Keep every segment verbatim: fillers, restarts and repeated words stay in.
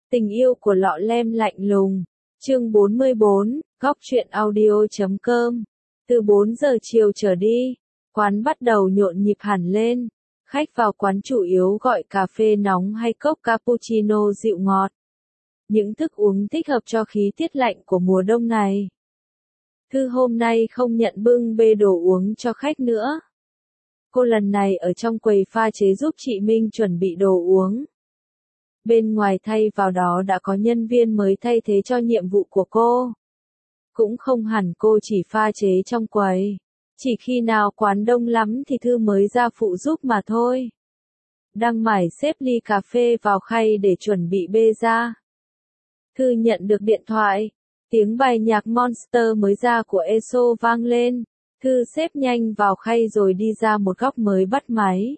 Tình yêu của lọ lem lạnh lùng. Chương bốn mươi bốn, góc truyện audio chấm com. Từ bốn giờ chiều trở đi, quán bắt đầu nhộn nhịp hẳn lên. Khách vào quán chủ yếu gọi cà phê nóng hay cốc cappuccino dịu ngọt. Những thức uống thích hợp cho khí tiết lạnh của mùa đông này. Thư hôm nay không nhận bưng bê đồ uống cho khách nữa. Cô lần này ở trong quầy pha chế giúp chị Minh chuẩn bị đồ uống. Bên ngoài thay vào đó đã có nhân viên mới thay thế cho nhiệm vụ của cô. Cũng không hẳn cô chỉ pha chế trong quầy. Chỉ khi nào quán đông lắm thì Thư mới ra phụ giúp mà thôi. Đang mải xếp ly cà phê vào khay để chuẩn bị bê ra. Thư nhận được điện thoại. Tiếng bài nhạc Monster mới ra của e ét o vang lên. Thư xếp nhanh vào khay rồi đi ra một góc mới bắt máy.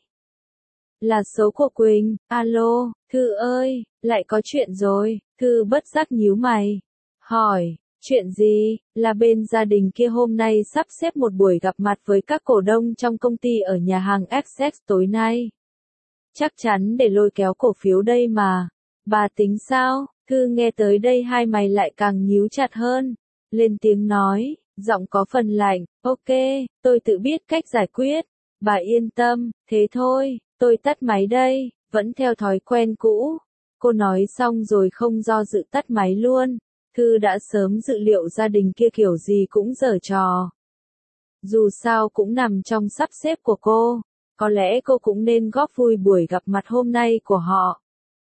Là số của Quỳnh. Alo, Thư ơi, lại có chuyện rồi. Thư bất giác nhíu mày. Hỏi, chuyện gì? Là bên gia đình kia hôm nay sắp xếp một buổi gặp mặt với các cổ đông trong công ty ở nhà hàng Access tối nay. Chắc chắn để lôi kéo cổ phiếu đây mà. Bà tính sao? Thư nghe tới đây hai mày lại càng nhíu chặt hơn. Lên tiếng nói, giọng có phần lạnh. Ok, tôi tự biết cách giải quyết. Bà yên tâm, thế thôi. Tôi tắt máy đây, vẫn theo thói quen cũ. Cô nói xong rồi không do dự tắt máy luôn. Thư đã sớm dự liệu gia đình kia kiểu gì cũng giở trò. Dù sao cũng nằm trong sắp xếp của cô. Có lẽ cô cũng nên góp vui buổi gặp mặt hôm nay của họ.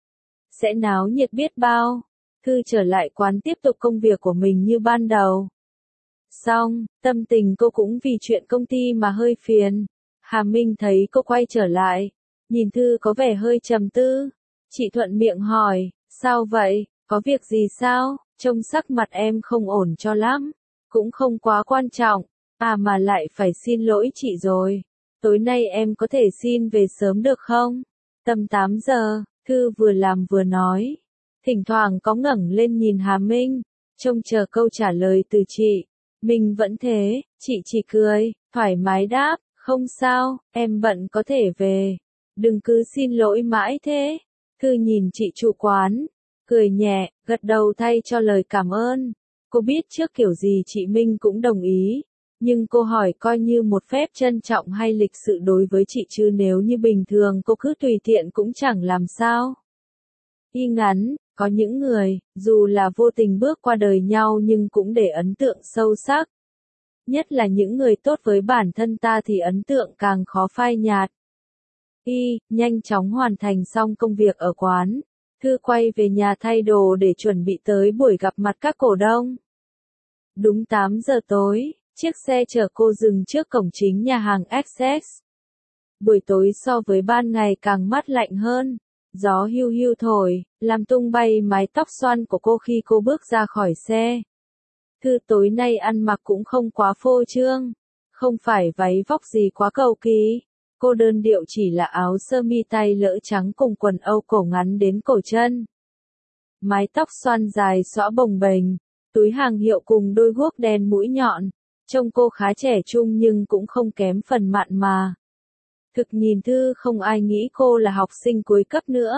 Sẽ náo nhiệt biết bao. Thư trở lại quán tiếp tục công việc của mình như ban đầu. Xong, tâm tình cô cũng vì chuyện công ty mà hơi phiền. Hà Minh thấy cô quay trở lại. Nhìn Thư có vẻ hơi trầm tư. Chị thuận miệng hỏi, sao vậy, có việc gì sao, trông sắc mặt em không ổn cho lắm. Cũng không quá quan trọng, à mà lại phải xin lỗi chị rồi. Tối nay em có thể xin về sớm được không? Tầm tám giờ, Thư vừa làm vừa nói. Thỉnh thoảng có ngẩng lên nhìn Hà Minh, trông chờ câu trả lời từ chị. Mình vẫn thế, chị chỉ cười, thoải mái đáp, không sao, em bận có thể về. Đừng cứ xin lỗi mãi thế. Thư nhìn chị chủ quán, cười nhẹ, gật đầu thay cho lời cảm ơn. Cô biết trước kiểu gì chị Minh cũng đồng ý. Nhưng cô hỏi coi như một phép trân trọng hay lịch sự đối với chị chứ nếu như bình thường cô cứ tùy tiện cũng chẳng làm sao. Y ngắn, có những người, dù là vô tình bước qua đời nhau nhưng cũng để ấn tượng sâu sắc. Nhất là những người tốt với bản thân ta thì ấn tượng càng khó phai nhạt. Y, nhanh chóng hoàn thành xong công việc ở quán. Thư quay về nhà thay đồ để chuẩn bị tới buổi gặp mặt các cổ đông. Đúng tám giờ tối, chiếc xe chở cô dừng trước cổng chính nhà hàng Access. Buổi tối so với ban ngày càng mát lạnh hơn. Gió hiu hiu thổi, làm tung bay mái tóc xoăn của cô khi cô bước ra khỏi xe. Thư tối nay ăn mặc cũng không quá phô trương. Không phải váy vóc gì quá cầu kỳ. Cô đơn điệu chỉ là áo sơ mi tay lỡ trắng cùng quần âu cổ ngắn đến cổ chân. Mái tóc xoăn dài xõa bồng bềnh, túi hàng hiệu cùng đôi guốc đen mũi nhọn. Trông cô khá trẻ trung nhưng cũng không kém phần mặn mà. Thực nhìn Thư không ai nghĩ cô là học sinh cuối cấp nữa.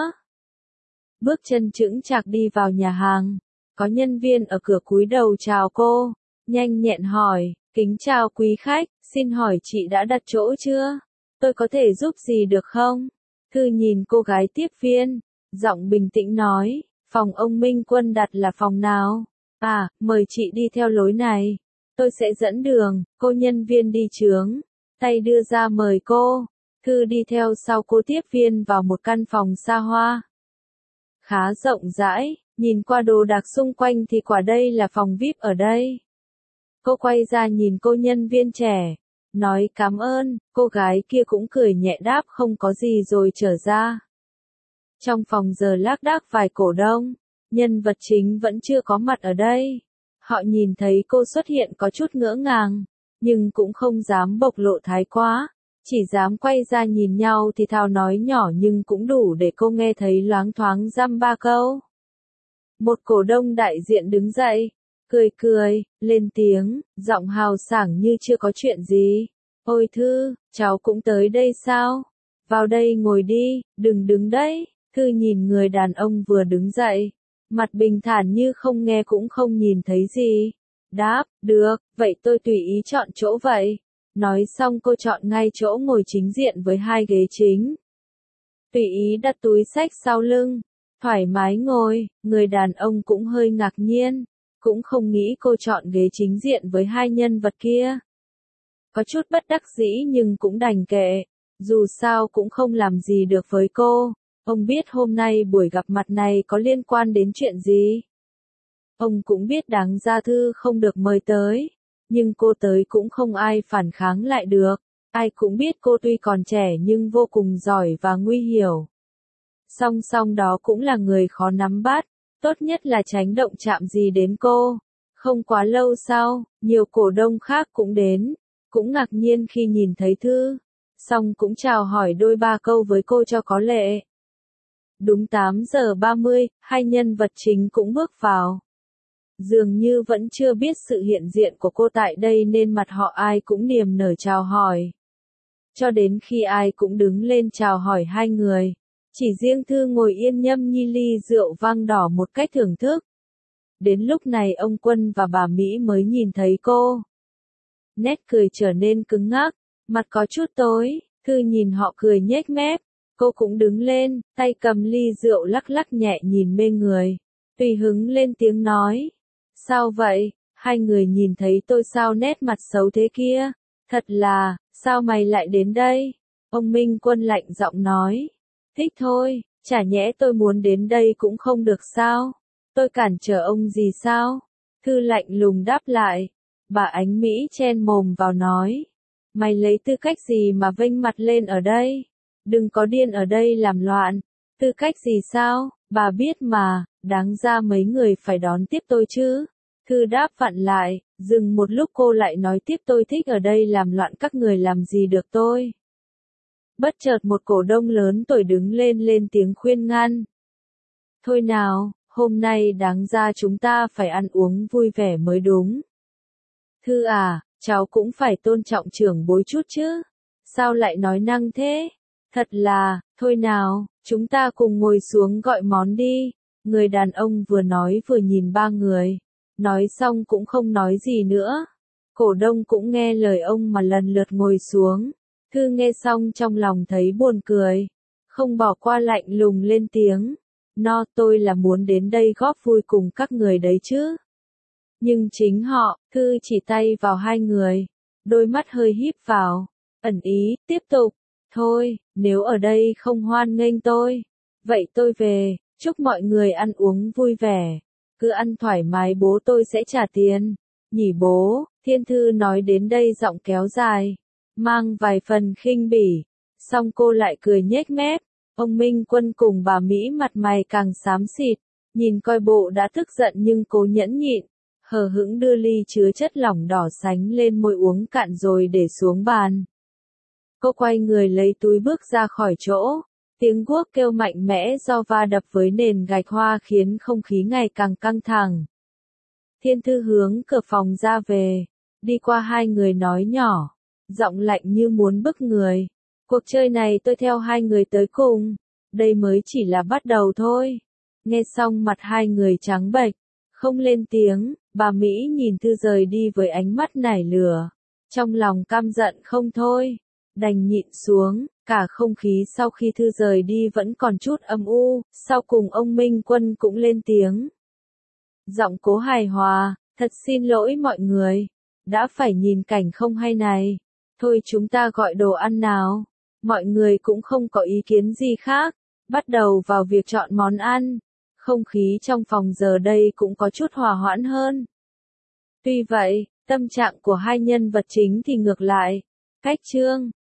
Bước chân chững chạc đi vào nhà hàng. Có nhân viên ở cửa cúi đầu chào cô. Nhanh nhẹn hỏi, kính chào quý khách, xin hỏi chị đã đặt chỗ chưa? Tôi có thể giúp gì được không? Thư nhìn cô gái tiếp viên, giọng bình tĩnh nói, phòng ông Minh Quân đặt là phòng nào? À, mời chị đi theo lối này. Tôi sẽ dẫn đường. Cô nhân viên đi chướng, tay đưa ra mời cô. Thư đi theo sau cô tiếp viên vào một căn phòng xa hoa. Khá rộng rãi, nhìn qua đồ đạc xung quanh thì quả đây là phòng vi ai pi ở đây. Cô quay ra nhìn cô nhân viên trẻ. Nói cảm ơn, cô gái kia cũng cười nhẹ đáp không có gì rồi trở ra. Trong phòng giờ lác đác vài cổ đông, nhân vật chính vẫn chưa có mặt ở đây. Họ nhìn thấy cô xuất hiện có chút ngỡ ngàng, nhưng cũng không dám bộc lộ thái quá, chỉ dám quay ra nhìn nhau thì thào nói nhỏ nhưng cũng đủ để cô nghe thấy loáng thoáng dăm ba câu. Một cổ đông đại diện đứng dậy. Cười cười, lên tiếng, giọng hào sảng như chưa có chuyện gì. Ôi Thư, cháu cũng tới đây sao? Vào đây ngồi đi, đừng đứng đấy. Thư nhìn người đàn ông vừa đứng dậy. Mặt bình thản như không nghe cũng không nhìn thấy gì. Đáp, được, vậy tôi tùy ý chọn chỗ vậy. Nói xong cô chọn ngay chỗ ngồi chính diện với hai ghế chính. Tùy ý đặt túi xách sau lưng. Thoải mái ngồi, người đàn ông cũng hơi ngạc nhiên. Cũng không nghĩ cô chọn ghế chính diện với hai nhân vật kia. Có chút bất đắc dĩ nhưng cũng đành kệ. Dù sao cũng không làm gì được với cô. Ông biết hôm nay buổi gặp mặt này có liên quan đến chuyện gì. Ông cũng biết Đáng Gia Thư không được mời tới. Nhưng cô tới cũng không ai phản kháng lại được. Ai cũng biết cô tuy còn trẻ nhưng vô cùng giỏi và nguy hiểu. Song song đó cũng là người khó nắm bắt. Tốt nhất là tránh động chạm gì đến cô. Không quá lâu sau, nhiều cổ đông khác cũng đến. Cũng ngạc nhiên khi nhìn thấy Thư. Xong cũng chào hỏi đôi ba câu với cô cho có lệ. Đúng tám giờ ba mươi, hai nhân vật chính cũng bước vào. Dường như vẫn chưa biết sự hiện diện của cô tại đây nên mặt họ ai cũng niềm nở chào hỏi. Cho đến khi ai cũng đứng lên chào hỏi hai người. Chỉ riêng Thư ngồi yên nhâm nhi ly rượu vang đỏ một cách thưởng thức. Đến lúc này ông Quân và bà Mỹ mới nhìn thấy cô. Nét cười trở nên cứng ngắc, mặt có chút tối, Thư nhìn họ cười nhếch mép. Cô cũng đứng lên, tay cầm ly rượu lắc lắc nhẹ nhìn mê người. Tùy hứng lên tiếng nói. Sao vậy, hai người nhìn thấy tôi sao nét mặt xấu thế kia? Thật là, sao mày lại đến đây? Ông Minh Quân lạnh giọng nói. Thích thôi, chả nhẽ tôi muốn đến đây cũng không được sao? Tôi cản trở ông gì sao? Thư lạnh lùng đáp lại. Bà Ánh Mỹ chen mồm vào nói. Mày lấy tư cách gì mà vênh mặt lên ở đây? Đừng có điên ở đây làm loạn. Tư cách gì sao? Bà biết mà, đáng ra mấy người phải đón tiếp tôi chứ. Thư đáp vặn lại, dừng một lúc cô lại nói tiếp tôi thích ở đây làm loạn các người làm gì được tôi. Bất chợt một cổ đông lớn tuổi đứng lên lên tiếng khuyên ngăn. Thôi nào, hôm nay đáng ra chúng ta phải ăn uống vui vẻ mới đúng. Thư à, cháu cũng phải tôn trọng trưởng bối chút chứ. Sao lại nói năng thế? Thật là, thôi nào, chúng ta cùng ngồi xuống gọi món đi. Người đàn ông vừa nói vừa nhìn ba người. Nói xong cũng không nói gì nữa. Cổ đông cũng nghe lời ông mà lần lượt ngồi xuống. Thư nghe xong trong lòng thấy buồn cười. Không bỏ qua lạnh lùng lên tiếng. No, tôi là muốn đến đây góp vui cùng các người đấy chứ. Nhưng chính họ, Thư chỉ tay vào hai người. Đôi mắt hơi híp vào. Ẩn ý, tiếp tục. Thôi, nếu ở đây không hoan nghênh tôi. Vậy tôi về, chúc mọi người ăn uống vui vẻ. Cứ ăn thoải mái bố tôi sẽ trả tiền. Nhỉ bố, Thiên Thư nói đến đây giọng kéo dài. Mang vài phần khinh bỉ. Xong cô lại cười nhếch mép. Ông Minh Quân cùng bà Mỹ mặt mày càng xám xịt. Nhìn coi bộ đã tức giận nhưng cố nhẫn nhịn. Hờ hững đưa ly chứa chất lỏng đỏ sánh lên môi uống cạn rồi để xuống bàn. Cô quay người lấy túi bước ra khỏi chỗ. Tiếng guốc kêu mạnh mẽ do va đập với nền gạch hoa khiến không khí ngày càng căng thẳng. Thiên Thư hướng cửa phòng ra về. Đi qua hai người nói nhỏ. Giọng lạnh như muốn bức người. Cuộc chơi này tôi theo hai người tới cùng. Đây mới chỉ là bắt đầu thôi. Nghe xong mặt hai người trắng bệch. Không lên tiếng, bà Mỹ nhìn Thư rời đi với ánh mắt nảy lửa. Trong lòng căm giận không thôi. Đành nhịn xuống, cả không khí sau khi Thư rời đi vẫn còn chút âm u. Sau cùng ông Minh Quân cũng lên tiếng. Giọng cố hài hòa, thật xin lỗi mọi người. Đã phải nhìn cảnh không hay này. Thôi chúng ta gọi đồ ăn nào. Mọi người cũng không có ý kiến gì khác. Bắt đầu vào việc chọn món ăn. Không khí trong phòng giờ đây cũng có chút hòa hoãn hơn. Tuy vậy, tâm trạng của hai nhân vật chính thì ngược lại. Cách chương